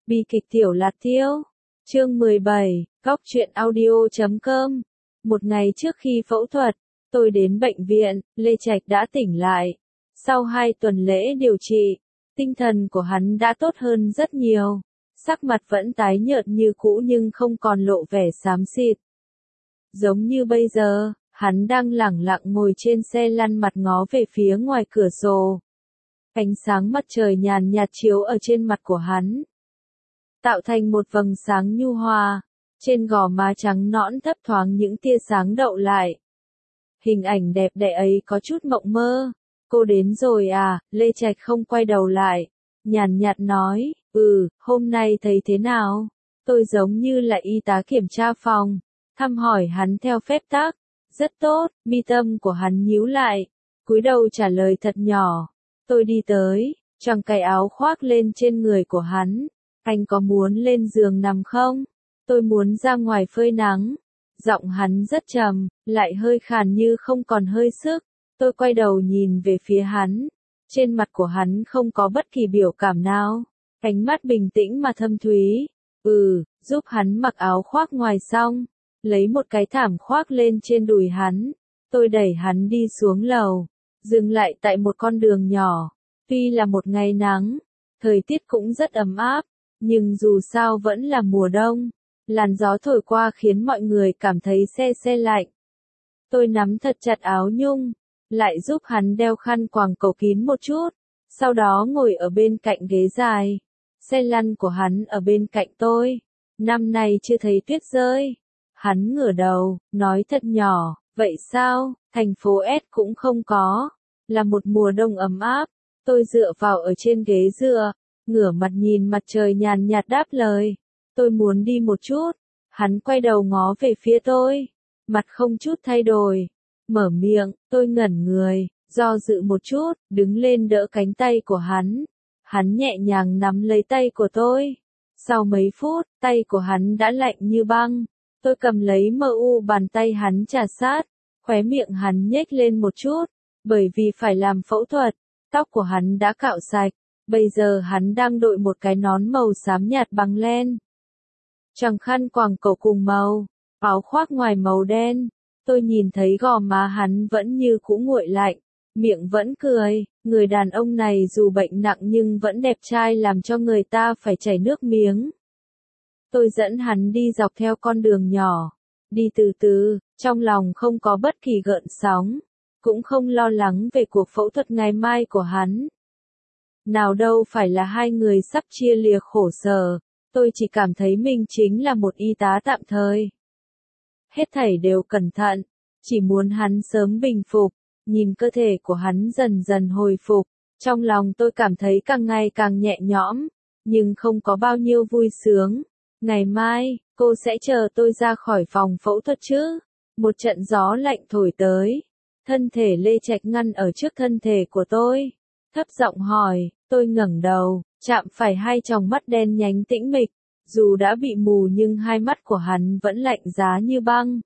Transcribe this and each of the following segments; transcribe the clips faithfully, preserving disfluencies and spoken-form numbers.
Bi kịch Tiểu Lạt Tiêu, chương mười bảy, góc truyện audio chấm com. Một ngày trước khi phẫu thuật, tôi đến bệnh viện, Lê Trạch đã tỉnh lại. Sau hai tuần lễ điều trị, tinh thần của hắn đã tốt hơn rất nhiều. Sắc mặt vẫn tái nhợt như cũ nhưng không còn lộ vẻ xám xịt. Giống như bây giờ, hắn đang lẳng lặng ngồi trên xe lăn mặt ngó về phía ngoài cửa sổ. Ánh sáng mặt trời nhàn nhạt chiếu ở trên mặt của hắn, tạo thành một vầng sáng nhu hòa, trên gò má trắng nõn thấp thoáng những tia sáng đậu lại. Hình ảnh đẹp đẽ ấy có chút mộng mơ. Cô đến rồi à? Lê Trạch không quay đầu lại, nhàn nhạt nói, ừ, hôm nay thấy thế nào? Tôi giống như là y tá kiểm tra phòng, thăm hỏi hắn theo phép tắc. Rất tốt. Mi tâm của hắn nhíu lại, cúi đầu trả lời thật nhỏ. Tôi đi tới, choàng cái áo khoác lên trên người của hắn. Anh có muốn lên giường nằm không? Tôi muốn ra ngoài phơi nắng. Giọng hắn rất trầm, lại hơi khàn như không còn hơi sức. Tôi quay đầu nhìn về phía hắn. Trên mặt của hắn không có bất kỳ biểu cảm nào. Ánh mắt bình tĩnh mà thâm thúy. Ừ, giúp hắn mặc áo khoác ngoài xong. Lấy một cái thảm khoác lên trên đùi hắn. Tôi đẩy hắn đi xuống lầu. Dừng lại tại một con đường nhỏ. Tuy là một ngày nắng, thời tiết cũng rất ấm áp. Nhưng dù sao vẫn là mùa đông. Làn gió thổi qua khiến mọi người cảm thấy se se lạnh. Tôi nắm thật chặt áo nhung, lại giúp hắn đeo khăn quàng cổ kín một chút, sau đó ngồi ở bên cạnh ghế dài. Xe lăn của hắn ở bên cạnh tôi. Năm nay chưa thấy tuyết rơi. Hắn ngửa đầu, nói thật nhỏ, vậy sao, thành phố S cũng không có. Là một mùa đông ấm áp. Tôi dựa vào ở trên ghế dựa, ngửa mặt nhìn mặt trời nhàn nhạt đáp lời. Tôi muốn đi một chút. Hắn quay đầu ngó về phía tôi, mặt không chút thay đổi. Mở miệng, tôi ngẩn người, do dự một chút, đứng lên đỡ cánh tay của hắn. Hắn nhẹ nhàng nắm lấy tay của tôi. Sau mấy phút, tay của hắn đã lạnh như băng. Tôi cầm lấy mờ u bàn tay hắn chà sát, khóe miệng hắn nhếch lên một chút, bởi vì phải làm phẫu thuật, tóc của hắn đã cạo sạch. Bây giờ hắn đang đội một cái nón màu xám nhạt bằng len. Choàng khăn quàng cổ cùng màu, áo khoác ngoài màu đen. Tôi nhìn thấy gò má hắn vẫn như cũ nguội lạnh, miệng vẫn cười. Người đàn ông này dù bệnh nặng nhưng vẫn đẹp trai làm cho người ta phải chảy nước miếng. Tôi dẫn hắn đi dọc theo con đường nhỏ, đi từ từ, trong lòng không có bất kỳ gợn sóng, cũng không lo lắng về cuộc phẫu thuật ngày mai của hắn. Nào đâu phải là hai người sắp chia lìa khổ sở, tôi chỉ cảm thấy mình chính là một y tá tạm thời. Hết thảy đều cẩn thận, chỉ muốn hắn sớm bình phục. Nhìn cơ thể của hắn dần dần hồi phục, trong lòng tôi cảm thấy càng ngày càng nhẹ nhõm, nhưng không có bao nhiêu vui sướng. Ngày mai, cô sẽ chờ tôi ra khỏi phòng phẫu thuật chứ? Một trận gió lạnh thổi tới, thân thể Lê Trạch ngăn ở trước thân thể của tôi, thấp giọng hỏi. Tôi ngẩng đầu, chạm phải hai tròng mắt đen nhánh tĩnh mịch. Dù đã bị mù nhưng hai mắt của hắn vẫn lạnh giá như băng.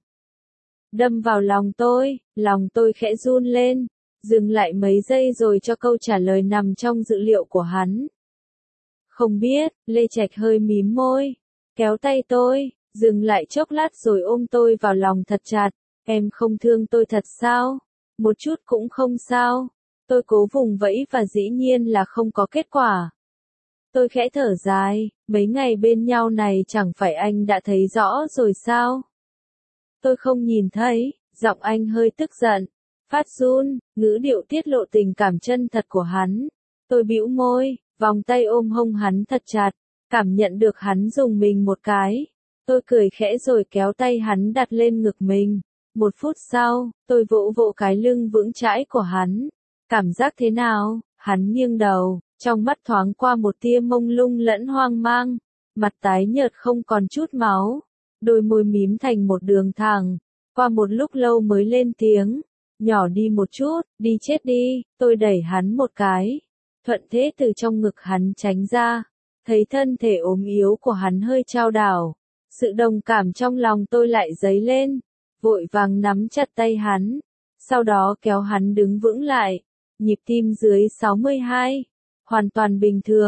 Đâm vào lòng tôi, lòng tôi khẽ run lên, dừng lại mấy giây rồi cho câu trả lời nằm trong dự liệu của hắn. Không biết. Lê Trạch hơi mím môi, kéo tay tôi, dừng lại chốc lát rồi ôm tôi vào lòng thật chặt. Em không thương tôi thật sao? Một chút cũng không sao. Tôi cố vùng vẫy và dĩ nhiên là không có kết quả. Tôi khẽ thở dài, mấy ngày bên nhau này chẳng phải anh đã thấy rõ rồi sao? Tôi không nhìn thấy. Giọng anh hơi tức giận, phát run, ngữ điệu tiết lộ tình cảm chân thật của hắn. Tôi bĩu môi, vòng tay ôm hông hắn thật chặt, cảm nhận được hắn dùng mình một cái. Tôi cười khẽ rồi kéo tay hắn đặt lên ngực mình. Một phút sau, tôi vỗ vỗ cái lưng vững chãi của hắn. Cảm giác thế nào? Hắn nghiêng đầu, trong mắt thoáng qua một tia mông lung lẫn hoang mang. Mặt tái nhợt không còn chút máu, đôi môi mím thành một đường thẳng. Qua một lúc lâu mới lên tiếng, nhỏ đi một chút, đi chết đi. Tôi đẩy hắn một cái, thuận thế từ trong ngực hắn tránh ra. Thấy thân thể ốm yếu của hắn hơi chao đảo, sự đồng cảm trong lòng tôi lại dấy lên, vội vàng nắm chặt tay hắn, sau đó kéo hắn đứng vững lại. Nhịp tim dưới sáu mươi hai, hoàn toàn bình thường,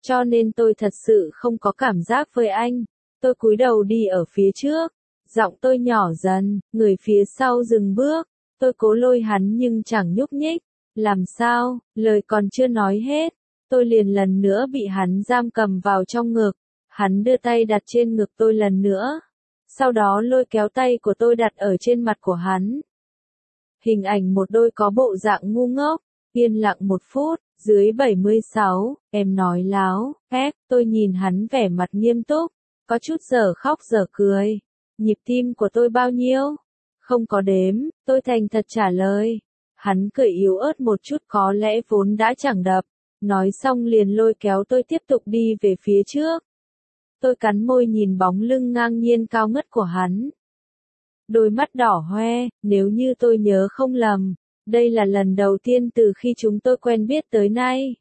cho nên tôi thật sự không có cảm giác với anh. Tôi cúi đầu đi ở phía trước, giọng tôi nhỏ dần, người phía sau dừng bước, tôi cố lôi hắn nhưng chẳng nhúc nhích. Làm sao, lời còn chưa nói hết, tôi liền lần nữa bị hắn giam cầm vào trong ngực. Hắn đưa tay đặt trên ngực tôi lần nữa, sau đó lôi kéo tay của tôi đặt ở trên mặt của hắn. Hình ảnh một đôi có bộ dạng ngu ngốc, yên lặng một phút, dưới bảy mươi sáu, em nói láo, ép, tôi nhìn hắn vẻ mặt nghiêm túc, có chút giờ khóc giờ cười. Nhịp tim của tôi bao nhiêu? Không có đếm, tôi thành thật trả lời. Hắn cười yếu ớt một chút có lẽ vốn đã chẳng đập, nói xong liền lôi kéo tôi tiếp tục đi về phía trước. Tôi cắn môi nhìn bóng lưng ngang nhiên cao ngất của hắn. Đôi mắt đỏ hoe, nếu như tôi nhớ không lầm, đây là lần đầu tiên từ khi chúng tôi quen biết tới nay.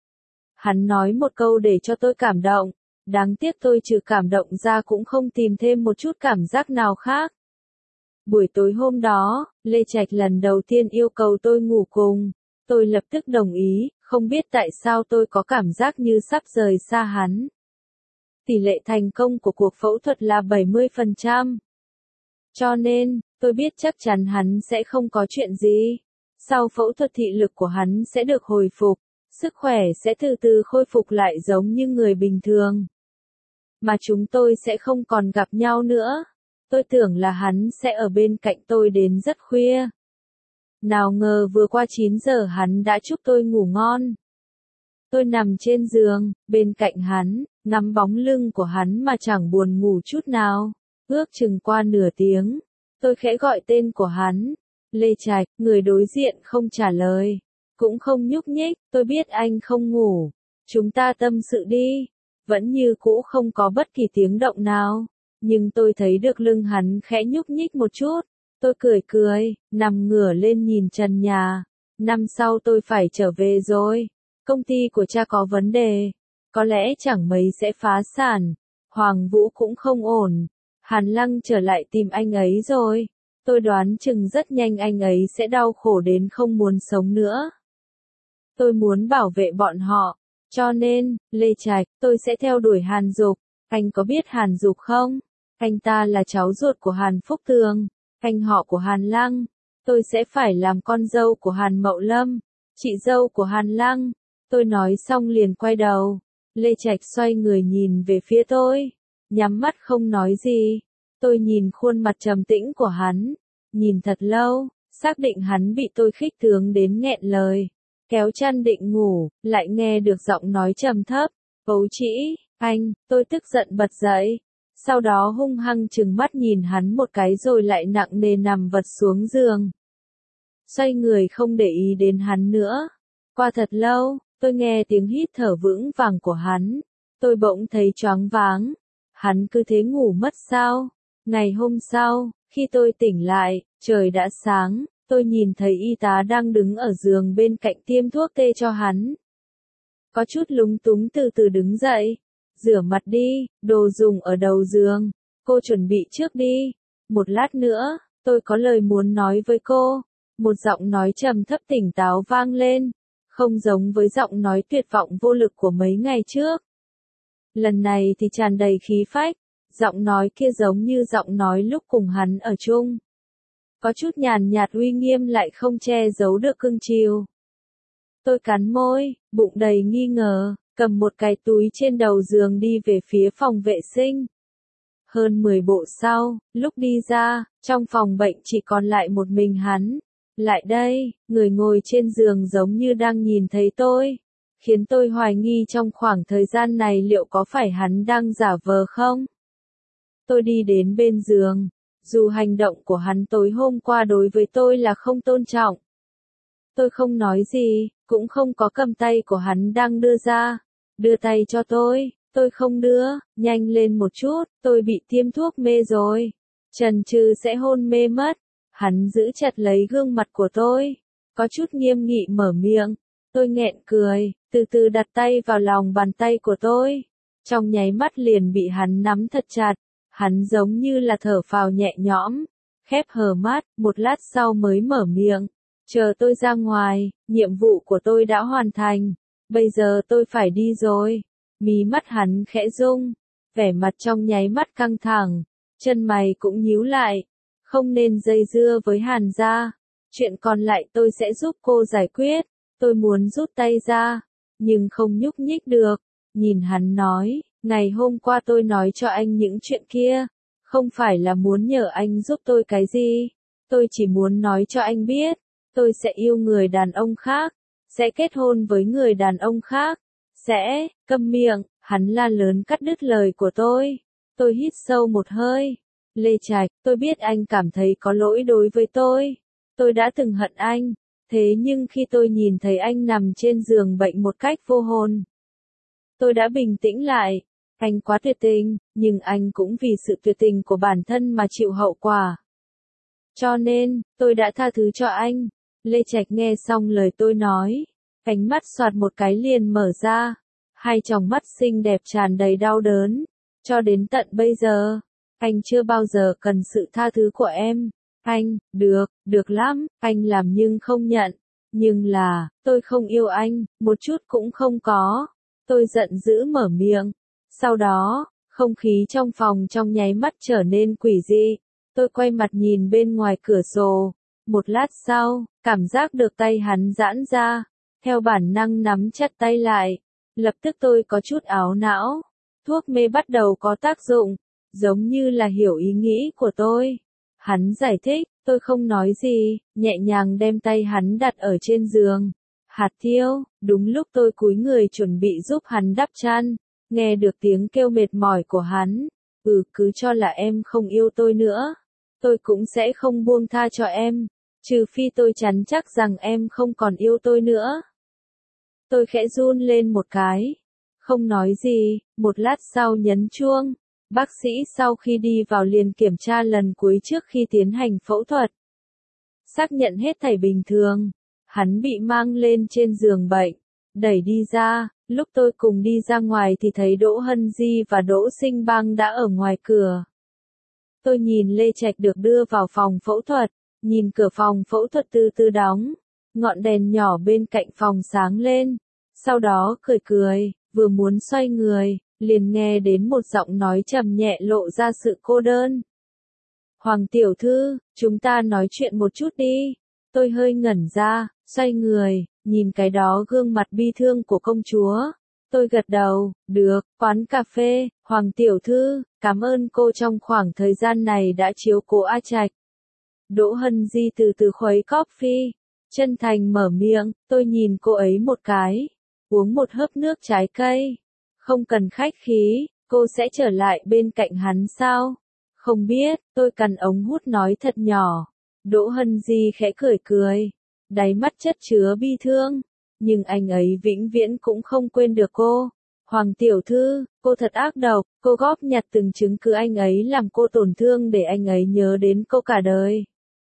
Hắn nói một câu để cho tôi cảm động, đáng tiếc tôi trừ cảm động ra cũng không tìm thêm một chút cảm giác nào khác. Buổi tối hôm đó, Lê Trạch lần đầu tiên yêu cầu tôi ngủ cùng, tôi lập tức đồng ý, không biết tại sao tôi có cảm giác như sắp rời xa hắn. Tỷ lệ thành công của cuộc phẫu thuật là bảy mươi phần trăm. Cho nên, tôi biết chắc chắn hắn sẽ không có chuyện gì. Sau phẫu thuật thị lực của hắn sẽ được hồi phục, sức khỏe sẽ từ từ khôi phục lại giống như người bình thường. Mà chúng tôi sẽ không còn gặp nhau nữa. Tôi tưởng là hắn sẽ ở bên cạnh tôi đến rất khuya. Nào ngờ vừa qua chín giờ hắn đã chúc tôi ngủ ngon. Tôi nằm trên giường, bên cạnh hắn, ngắm bóng lưng của hắn mà chẳng buồn ngủ chút nào. Ước chừng qua nửa tiếng, tôi khẽ gọi tên của hắn. Lê Trạch, người đối diện không trả lời, cũng không nhúc nhích. Tôi biết anh không ngủ. Chúng ta tâm sự đi. Vẫn như cũ không có bất kỳ tiếng động nào. Nhưng tôi thấy được lưng hắn khẽ nhúc nhích một chút. Tôi cười cười, nằm ngửa lên nhìn trần nhà. Năm sau tôi phải trở về rồi. Công ty của cha có vấn đề. Có lẽ chẳng mấy sẽ phá sản. Hoàng Vũ cũng không ổn. Hàn Lăng trở lại tìm anh ấy rồi. Tôi đoán chừng rất nhanh anh ấy sẽ đau khổ đến không muốn sống nữa. Tôi muốn bảo vệ bọn họ. Cho nên, Lê Trạch, tôi sẽ theo đuổi Hàn Dục. Anh có biết Hàn Dục không? Anh ta là cháu ruột của Hàn Phúc Tường, anh họ của Hàn Lăng. Tôi sẽ phải làm con dâu của Hàn Mậu Lâm, chị dâu của Hàn Lăng. Tôi nói xong liền quay đầu. Lê Trạch xoay người nhìn về phía tôi, nhắm mắt không nói gì. Tôi nhìn khuôn mặt trầm tĩnh của hắn, nhìn thật lâu, xác định hắn bị tôi khích tướng đến nghẹn lời. Kéo chăn định ngủ, lại nghe được giọng nói trầm thấp. Ấu Trĩ, anh, tôi tức giận bật dậy. Sau đó hung hăng trừng mắt nhìn hắn một cái rồi lại nặng nề nằm vật xuống giường. Xoay người không để ý đến hắn nữa. Qua thật lâu, tôi nghe tiếng hít thở vững vàng của hắn. Tôi bỗng thấy choáng váng. Hắn cứ thế ngủ mất sao? Ngày hôm sau, khi tôi tỉnh lại, trời đã sáng, tôi nhìn thấy y tá đang đứng ở giường bên cạnh tiêm thuốc tê cho hắn. Có chút lúng túng từ từ đứng dậy. Rửa mặt đi, đồ dùng ở đầu giường. Cô chuẩn bị trước đi. Một lát nữa, tôi có lời muốn nói với cô. Một giọng nói trầm thấp tỉnh táo vang lên. Không giống với giọng nói tuyệt vọng vô lực của mấy ngày trước. Lần này thì tràn đầy khí phách. Giọng nói kia giống như giọng nói lúc cùng hắn ở chung. Có chút nhàn nhạt uy nghiêm lại không che giấu được cưng chiều. Tôi cắn môi, bụng đầy nghi ngờ, cầm một cái túi trên đầu giường đi về phía phòng vệ sinh. Hơn mười bộ sau, lúc đi ra, trong phòng bệnh chỉ còn lại một mình hắn. Lại đây, người ngồi trên giường giống như đang nhìn thấy tôi. Khiến tôi hoài nghi trong khoảng thời gian này liệu có phải hắn đang giả vờ không? Tôi đi đến bên giường. Dù hành động của hắn tối hôm qua đối với tôi là không tôn trọng. Tôi không nói gì, cũng không có cầm tay của hắn đang đưa ra. Đưa tay cho tôi, tôi không đưa, nhanh lên một chút, tôi bị tiêm thuốc mê rồi. Chần chừ sẽ hôn mê mất. Hắn giữ chặt lấy gương mặt của tôi, có chút nghiêm nghị mở miệng. Tôi nghẹn cười, từ từ đặt tay vào lòng bàn tay của tôi. Trong nháy mắt liền bị hắn nắm thật chặt. Hắn giống như là thở phào nhẹ nhõm, khép hờ mắt, một lát sau mới mở miệng. Chờ tôi ra ngoài, nhiệm vụ của tôi đã hoàn thành. Bây giờ tôi phải đi rồi. Mí mắt hắn khẽ rung, vẻ mặt trong nháy mắt căng thẳng, chân mày cũng nhíu lại. Không nên dây dưa với Hàn gia, chuyện còn lại tôi sẽ giúp cô giải quyết. Tôi muốn rút tay ra, nhưng không nhúc nhích được. Nhìn hắn nói, ngày hôm qua tôi nói cho anh những chuyện kia, không phải là muốn nhờ anh giúp tôi cái gì. Tôi chỉ muốn nói cho anh biết, tôi sẽ yêu người đàn ông khác, sẽ kết hôn với người đàn ông khác, sẽ, câm miệng, hắn la lớn cắt đứt lời của tôi. Tôi hít sâu một hơi. Lê Trạch, tôi biết anh cảm thấy có lỗi đối với tôi. Tôi đã từng hận anh, thế nhưng khi tôi nhìn thấy anh nằm trên giường bệnh một cách vô hồn, tôi đã bình tĩnh lại. Anh quá tuyệt tình, nhưng anh cũng vì sự tuyệt tình của bản thân mà chịu hậu quả. Cho nên, tôi đã tha thứ cho anh. Lê Trạch nghe xong lời tôi nói, ánh mắt xoạt một cái liền mở ra, hai tròng mắt xinh đẹp tràn đầy đau đớn. Cho đến tận bây giờ, anh chưa bao giờ cần sự tha thứ của em. Anh, được, được lắm, anh làm nhưng không nhận. Nhưng là, tôi không yêu anh, một chút cũng không có. Tôi giận dữ mở miệng. Sau đó, không khí trong phòng trong nháy mắt trở nên quỷ dị. Tôi quay mặt nhìn bên ngoài cửa sổ. Một lát sau, cảm giác được tay hắn giãn ra. Theo bản năng nắm chặt tay lại. Lập tức tôi có chút áo não. Thuốc mê bắt đầu có tác dụng, giống như là hiểu ý nghĩ của tôi. Hắn giải thích, tôi không nói gì, nhẹ nhàng đem tay hắn đặt ở trên giường. Hạt Thiêu, đúng lúc tôi cúi người chuẩn bị giúp hắn đắp chăn, nghe được tiếng kêu mệt mỏi của hắn. Ừ, cứ cho là em không yêu tôi nữa, tôi cũng sẽ không buông tha cho em, trừ phi tôi chắn chắc rằng em không còn yêu tôi nữa. Tôi khẽ run lên một cái, không nói gì. Một lát sau nhấn chuông. Bác sĩ sau khi đi vào liền kiểm tra lần cuối trước khi tiến hành phẫu thuật. Xác nhận hết thảy bình thường. Hắn bị mang lên trên giường bệnh, đẩy đi ra. Lúc tôi cùng đi ra ngoài thì thấy Đỗ Hân Di và Đỗ Sinh Bang đã ở ngoài cửa. Tôi nhìn Lê Trạch được đưa vào phòng phẫu thuật, nhìn cửa phòng phẫu thuật từ từ đóng. Ngọn đèn nhỏ bên cạnh phòng sáng lên. Sau đó cười cười, vừa muốn xoay người, liền nghe đến một giọng nói trầm nhẹ lộ ra sự cô đơn. Hoàng tiểu thư, chúng ta nói chuyện một chút đi. Tôi hơi ngẩn ra, xoay người, nhìn cái đó gương mặt bi thương của công chúa. Tôi gật đầu, được, quán cà phê, Hoàng tiểu thư, cảm ơn cô trong khoảng thời gian này đã chiếu cố A Trạch. Đỗ Hân Di từ từ khuấy coffee, chân thành mở miệng, tôi nhìn cô ấy một cái, uống một hớp nước trái cây. Không cần khách khí, cô sẽ trở lại bên cạnh hắn sao? Không biết, tôi cằn ống hút nói thật nhỏ. Đỗ Hân Di khẽ cười cười, đáy mắt chất chứa bi thương, nhưng anh ấy vĩnh viễn cũng không quên được cô. Hoàng tiểu thư, cô thật ác độc, cô góp nhặt từng chứng cứ anh ấy làm cô tổn thương để anh ấy nhớ đến cô cả đời.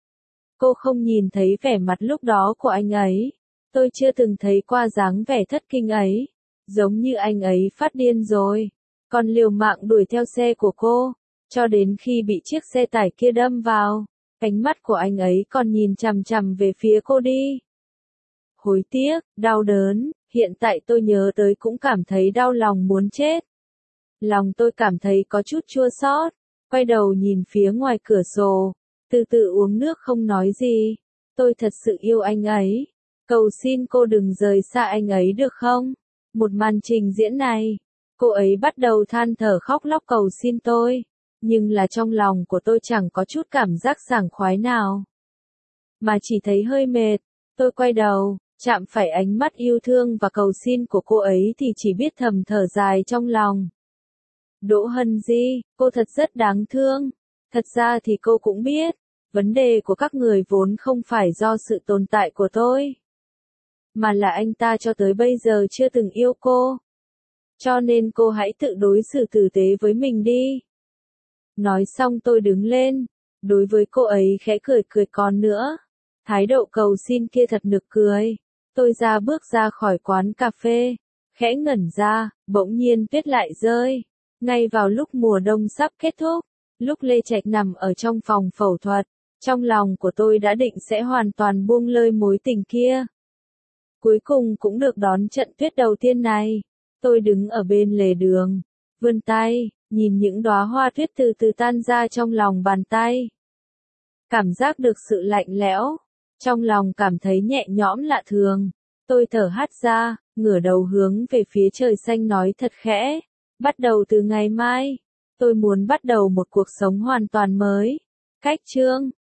Cô không nhìn thấy vẻ mặt lúc đó của anh ấy. Tôi chưa từng thấy qua dáng vẻ thất kinh ấy. Giống như anh ấy phát điên rồi. Còn liều mạng đuổi theo xe của cô. Cho đến khi bị chiếc xe tải kia đâm vào. Ánh mắt của anh ấy còn nhìn chằm chằm về phía cô đi. Hối tiếc, đau đớn, hiện tại tôi nhớ tới cũng cảm thấy đau lòng muốn chết. Lòng tôi cảm thấy có chút chua xót. Quay đầu nhìn phía ngoài cửa sổ. Từ từ uống nước không nói gì. Tôi thật sự yêu anh ấy. Cầu xin cô đừng rời xa anh ấy được không? Một màn trình diễn này, cô ấy bắt đầu than thở khóc lóc cầu xin tôi. Nhưng là trong lòng của tôi chẳng có chút cảm giác sảng khoái nào. Mà chỉ thấy hơi mệt. Tôi quay đầu, chạm phải ánh mắt yêu thương và cầu xin của cô ấy thì chỉ biết thầm thở dài trong lòng. Đỗ Hân Di, cô thật rất đáng thương. Thật ra thì cô cũng biết, vấn đề của các người vốn không phải do sự tồn tại của tôi, mà là anh ta cho tới bây giờ chưa từng yêu cô. Cho nên cô hãy tự đối xử tử tế với mình đi. Nói xong tôi đứng lên, đối với cô ấy khẽ cười cười còn nữa. Thái độ cầu xin kia thật nực cười. Tôi ra bước ra khỏi quán cà phê, khẽ ngẩn ra, bỗng nhiên tuyết lại rơi. Ngay vào lúc mùa đông sắp kết thúc, lúc Lê Trạch nằm ở trong phòng phẫu thuật, trong lòng của tôi đã định sẽ hoàn toàn buông lơi mối tình kia. Cuối cùng cũng được đón trận tuyết đầu tiên này. Tôi đứng ở bên lề đường, vươn tay, nhìn những đóa hoa tuyết từ từ tan ra trong lòng bàn tay. Cảm giác được sự lạnh lẽo, trong lòng cảm thấy nhẹ nhõm lạ thường. Tôi thở hắt ra, ngửa đầu hướng về phía trời xanh nói thật khẽ. Bắt đầu từ ngày mai, tôi muốn bắt đầu một cuộc sống hoàn toàn mới. Cách chương